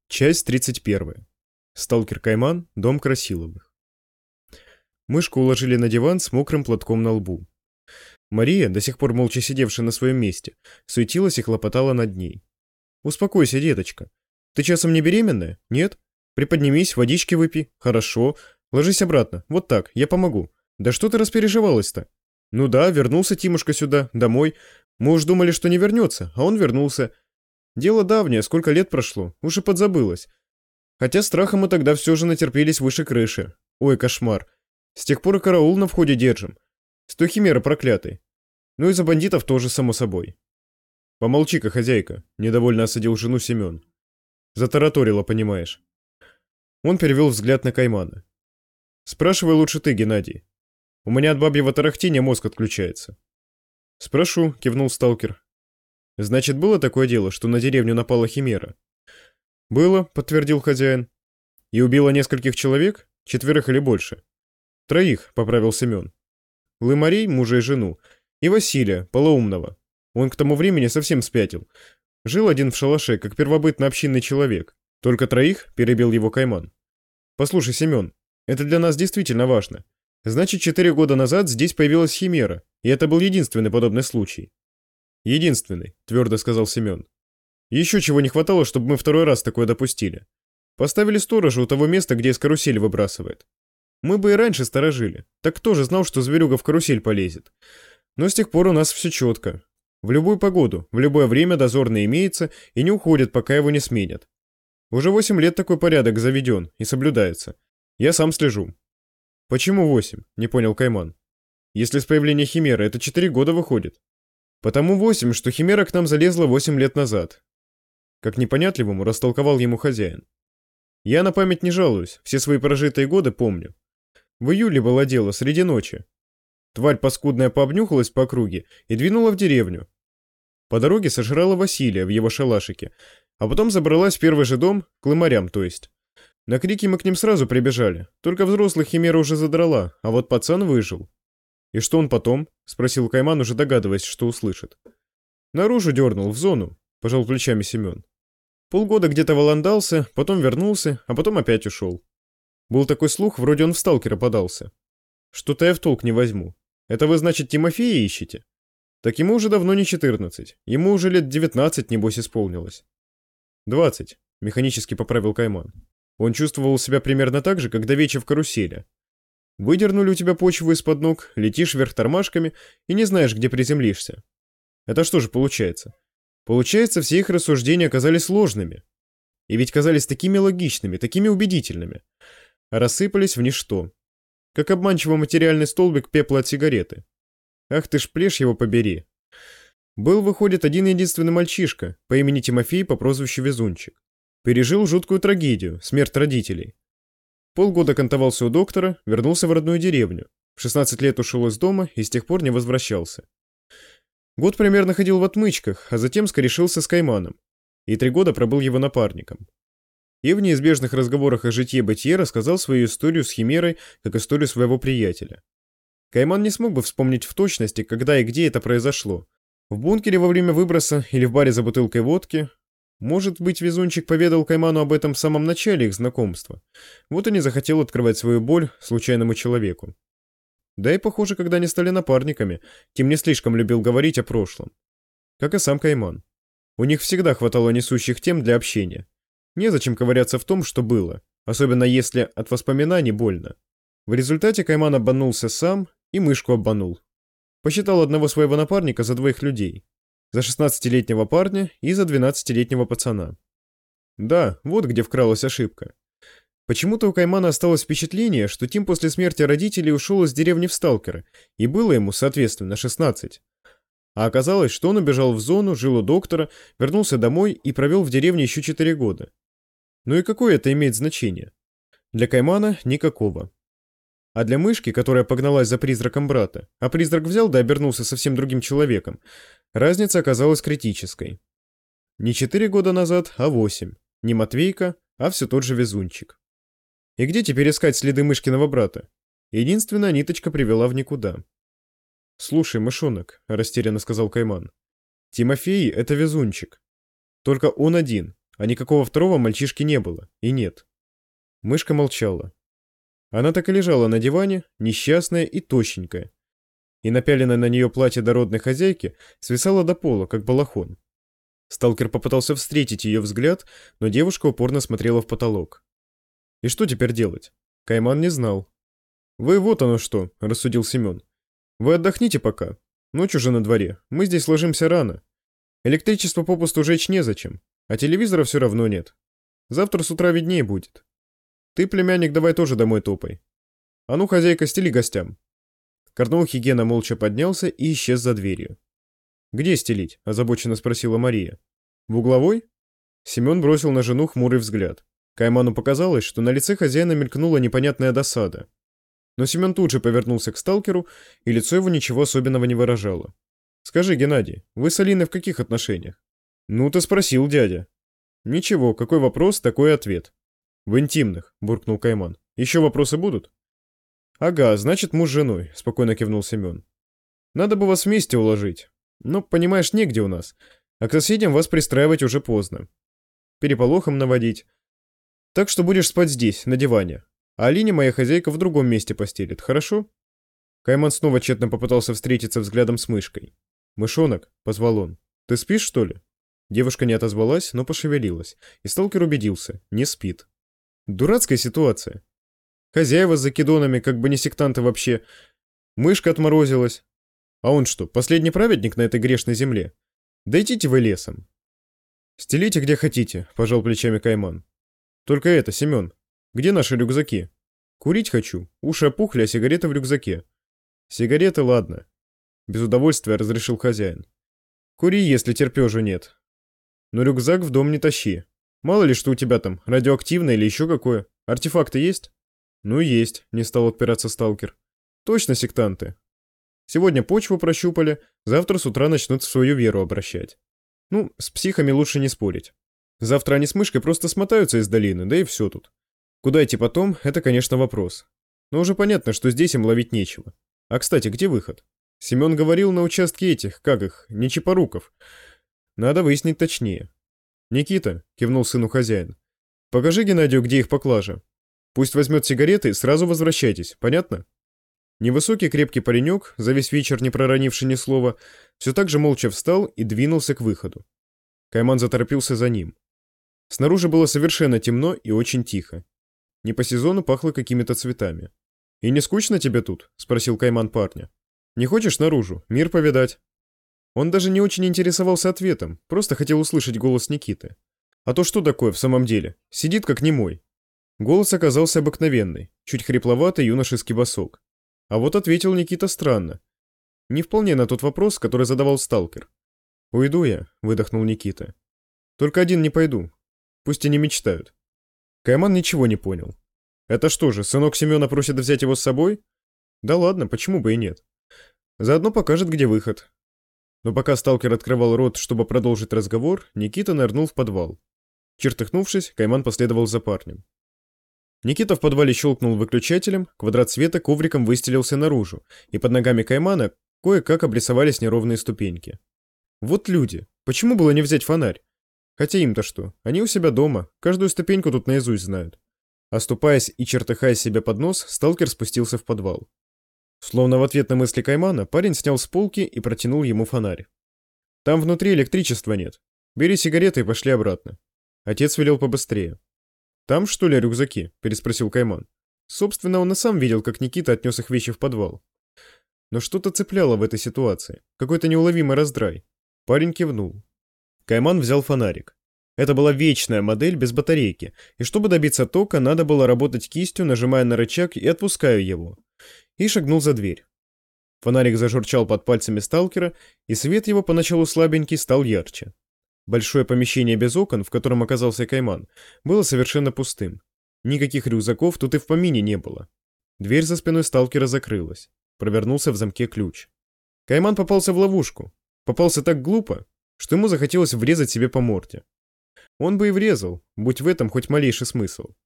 Часть 31. Сталкер Кайман, дом Красиловых. Мышку уложили на диван с мокрым платком на лбу. Мария, до сих пор молча сидевшая на своем месте, суетилась и хлопотала над ней. «Успокойся, деточка. Ты часом не беременная? Нет? Приподнимись, водички выпей. Хорошо. Ложись обратно. Вот так, я помогу. Да что ты распереживалась-то? Ну да, вернулся Тимушка сюда, домой. Мы уж думали, что не вернется, а он вернулся. Дело давнее, сколько лет прошло, уж и подзабылось. Хотя страха мы тогда все же натерпелись выше крыши. Ой, кошмар. С тех пор и караул на входе держим. С той химеры проклятой. Ну и за бандитов тоже, само собой. Помолчи-ка, хозяйка, недовольно осадил жену Семен. Затараторила, понимаешь. Он перевел взгляд на Каймана. Спрашивай лучше ты, Геннадий. У меня от бабьего тарахтения мозг отключается. Спрошу, кивнул сталкер. Значит, было такое дело, что на деревню напала химера? Было, подтвердил хозяин. И убила нескольких человек? 4 или больше? 3, поправил Семен. Лымарей, мужа и жену, и Василия, полоумного. Он к тому времени совсем спятил. Жил один в шалаше, как первобытно-общинный человек. Только 3, перебил его Кайман. Послушай, Семен, это для нас действительно важно. Значит, 4 года назад здесь появилась химера, и это был единственный подобный случай. Единственный, твердо сказал Семен. Еще чего не хватало, чтобы мы второй раз такое допустили. Поставили сторожа у того места, где из карусели выбрасывает. Мы бы и раньше сторожили. Так кто же знал, что зверюга в карусель полезет? Но с тех пор у нас все четко. В любую погоду, в любое время дозорный имеется и не уходит, пока его не сменят. Уже 8 лет такой порядок заведен и соблюдается. Я сам слежу. Почему 8? Не понял Кайман. Если с появления химеры это 4 года выходит. Потому 8, что химера к нам залезла 8 лет назад. Как непонятливому растолковал ему хозяин. Я на память не жалуюсь, все свои прожитые годы помню. В июле было дело, среди ночи. Тварь паскудная пообнюхалась по округе и двинула в деревню. По дороге сожрала Василия в его шалашике, а потом забралась в первый же дом, к лымарям, то есть. На крики мы к ним сразу прибежали, только взрослых химера уже задрала, а вот пацан выжил. «И что он потом?» — спросил Кайман, уже догадываясь, что услышит. «Наружу дернул, в зону», — пожал плечами Семен. Полгода где-то валандался, потом вернулся, а потом опять ушел. Был такой слух, вроде он в сталкера подался. Что-то я в толк не возьму. Это вы, значит, Тимофея ищете? Так ему уже давно не 14, ему уже лет 19, небось, исполнилось. 20, механически поправил Кайман. Он чувствовал себя примерно так же, как давеча в карусели. Выдернули у тебя почву из-под ног, летишь вверх тормашками и не знаешь, где приземлишься. Это что же получается? Получается, все их рассуждения оказались ложными. И ведь казались такими логичными, такими убедительными. А рассыпались в ничто. Как обманчиво материальный столбик пепла от сигареты. Ах ты ж плешь его побери. Был, выходит, один единственный мальчишка по имени Тимофей по прозвищу Везунчик. Пережил жуткую трагедию, смерть родителей. Полгода кантовался у доктора, вернулся в родную деревню. В 16 лет ушел из дома и с тех пор не возвращался. Год примерно ходил в отмычках, а затем скорешился с Кайманом. И 3 года пробыл его напарником. И в неизбежных разговорах о житье-бытие рассказал свою историю с химерой, как историю своего приятеля. Кайман не смог бы вспомнить в точности, когда и где это произошло. В бункере во время выброса или в баре за бутылкой водки. Может быть, Везунчик поведал Кайману об этом в самом начале их знакомства. Вот и не захотел открывать свою боль случайному человеку. Да и, похоже, когда они стали напарниками, Тим не слишком любил говорить о прошлом. Как и сам Кайман. У них всегда хватало несущих тем для общения. Незачем ковыряться в том, что было, особенно если от воспоминаний больно. В результате Кайман обманулся сам и мышку обманул. Посчитал одного своего напарника за 2 людей. За 16-летнего парня и за 12-летнего пацана. Да, вот где вкралась ошибка. Почему-то у Каймана осталось впечатление, что Тим после смерти родителей ушел из деревни в сталкера, и было ему, соответственно, 16. А оказалось, что он убежал в зону, жил у доктора, вернулся домой и провел в деревне еще 4 года. Ну и какое это имеет значение? Для Каймана никакого. А для мышки, которая погналась за призраком брата, а призрак взял да обернулся совсем другим человеком, разница оказалась критической. Не 4 года назад, а 8. Не Матвейка, а все тот же Везунчик. И где теперь искать следы мышкиного брата? Единственная ниточка привела в никуда. «Слушай, мышонок», — растерянно сказал Кайман, — «Тимофей — это Везунчик. Только он один, а никакого второго мальчишки не было, и нет. Мышка молчала. Она так и лежала на диване, несчастная и тощенькая, и напяленное на нее платье дородной хозяйки свисало до пола, как балахон. Сталкер попытался встретить ее взгляд, но девушка упорно смотрела в потолок. И что теперь делать? Кайман не знал. «Вы вот оно что», — рассудил Семен. «Вы отдохните пока. Ночь уже на дворе. Мы здесь ложимся рано. Электричество попусту жечь незачем, а телевизора все равно нет. Завтра с утра виднее будет. Ты, племянник, давай тоже домой топай. А ну, хозяйка, стели гостям». Корноухий Гена молча поднялся и исчез за дверью. «Где стелить?» – озабоченно спросила Мария. «В угловой?» Семен бросил на жену хмурый взгляд. Кайману показалось, что на лице хозяина мелькнула непонятная досада. Но Семен тут же повернулся к сталкеру, и лицо его ничего особенного не выражало. «Скажи, Геннадий, вы с Алиной в каких отношениях?» «Ну, ты спросил, дядя». «Ничего, какой вопрос, такой ответ». «В интимных», – буркнул Кайман. «Еще вопросы будут?» «Ага, значит, муж с женой», – спокойно кивнул Семен. «Надо бы вас вместе уложить. Но, понимаешь, негде у нас. А к соседям вас пристраивать уже поздно. Переполохом наводить. Так что будешь спать здесь, на диване. А Алине моя хозяйка в другом месте постелит, хорошо?» Кайман снова тщетно попытался встретиться взглядом с мышкой. «Мышонок», — позвал он, — «ты спишь, что ли?» Девушка не отозвалась, но пошевелилась, и сталкер убедился — не спит. Дурацкая ситуация. Хозяева с закидонами, как бы не сектанты вообще. Мышка отморозилась. А он что, последний праведник на этой грешной земле? Да идите вы лесом. «Стелите где хотите», — пожал плечами Кайман. «Только это, Семен, где наши рюкзаки? Курить хочу, уши опухли, а сигареты в рюкзаке». «Сигареты, ладно», — без удовольствия разрешил хозяин. «Кури, если терпежу нет. Но рюкзак в дом не тащи. Мало ли что у тебя там, радиоактивное или еще какое. Артефакты есть?» «Ну есть», — не стал отпираться сталкер. «Точно сектанты. Сегодня почву прощупали, завтра с утра начнут в свою веру обращать. Ну, с психами лучше не спорить. Завтра они с мышкой просто смотаются из долины, да и все тут. Куда идти потом, это, конечно, вопрос. Но уже понятно, что здесь им ловить нечего. А, кстати, где выход? Семен говорил на участке этих, как их, нечипоруков. Надо выяснить точнее». «Никита», — кивнул сыну хозяин, — «покажи Геннадию, где их поклажа. Пусть возьмет сигареты и сразу возвращайтесь, понятно?» Невысокий крепкий паренек, за весь вечер не проронивший ни слова, все так же молча встал и двинулся к выходу. Кайман заторопился за ним. Снаружи было совершенно темно и очень тихо. Не по сезону пахло какими-то цветами. «И не скучно тебе тут?» — спросил Кайман парня. «Не хочешь наружу? Мир повидать?» Он даже не очень интересовался ответом, просто хотел услышать голос Никиты. А то что такое в самом деле? Сидит как немой. Голос оказался обыкновенный, чуть хрипловатый юношеский басок. А вот ответил Никита странно. Не вполне на тот вопрос, который задавал сталкер. «Уйду я», — выдохнул Никита. «Только один не пойду. Пусть и не мечтают». Кайман ничего не понял. «Это что же, сынок Семена просит взять его с собой?» «Да ладно, почему бы и нет. Заодно покажет, где выход». Но пока сталкер открывал рот, чтобы продолжить разговор, Никита нырнул в подвал. Чертыхнувшись, Кайман последовал за парнем. Никита в подвале щелкнул выключателем, квадрат света ковриком выстелился наружу, и под ногами Каймана кое-как обрисовались неровные ступеньки. Вот люди, почему было не взять фонарь? Хотя им-то что, они у себя дома, каждую ступеньку тут наизусть знают. Оступаясь и чертыхая себе под нос, сталкер спустился в подвал. Словно в ответ на мысли Каймана, парень снял с полки и протянул ему фонарь. «Там внутри электричества нет. Бери сигареты и пошли обратно». Отец велел побыстрее. «Там, что ли, рюкзаки?» – переспросил Кайман. Собственно, он и сам видел, как Никита отнес их вещи в подвал. Но что-то цепляло в этой ситуации, какой-то неуловимый раздрай. Парень кивнул. Кайман взял фонарик. Это была вечная модель без батарейки, и чтобы добиться тока, надо было работать кистью, нажимая на рычаг и отпуская его. И шагнул за дверь. Фонарик зажурчал под пальцами сталкера, и свет его поначалу слабенький стал ярче. Большое помещение без окон, в котором оказался Кайман, было совершенно пустым. Никаких рюкзаков тут и в помине не было. Дверь за спиной сталкера закрылась. Провернулся в замке ключ. Кайман попался в ловушку. Попался так глупо, что ему захотелось врезать себе по морде. Он бы и врезал, будь в этом хоть малейший смысл.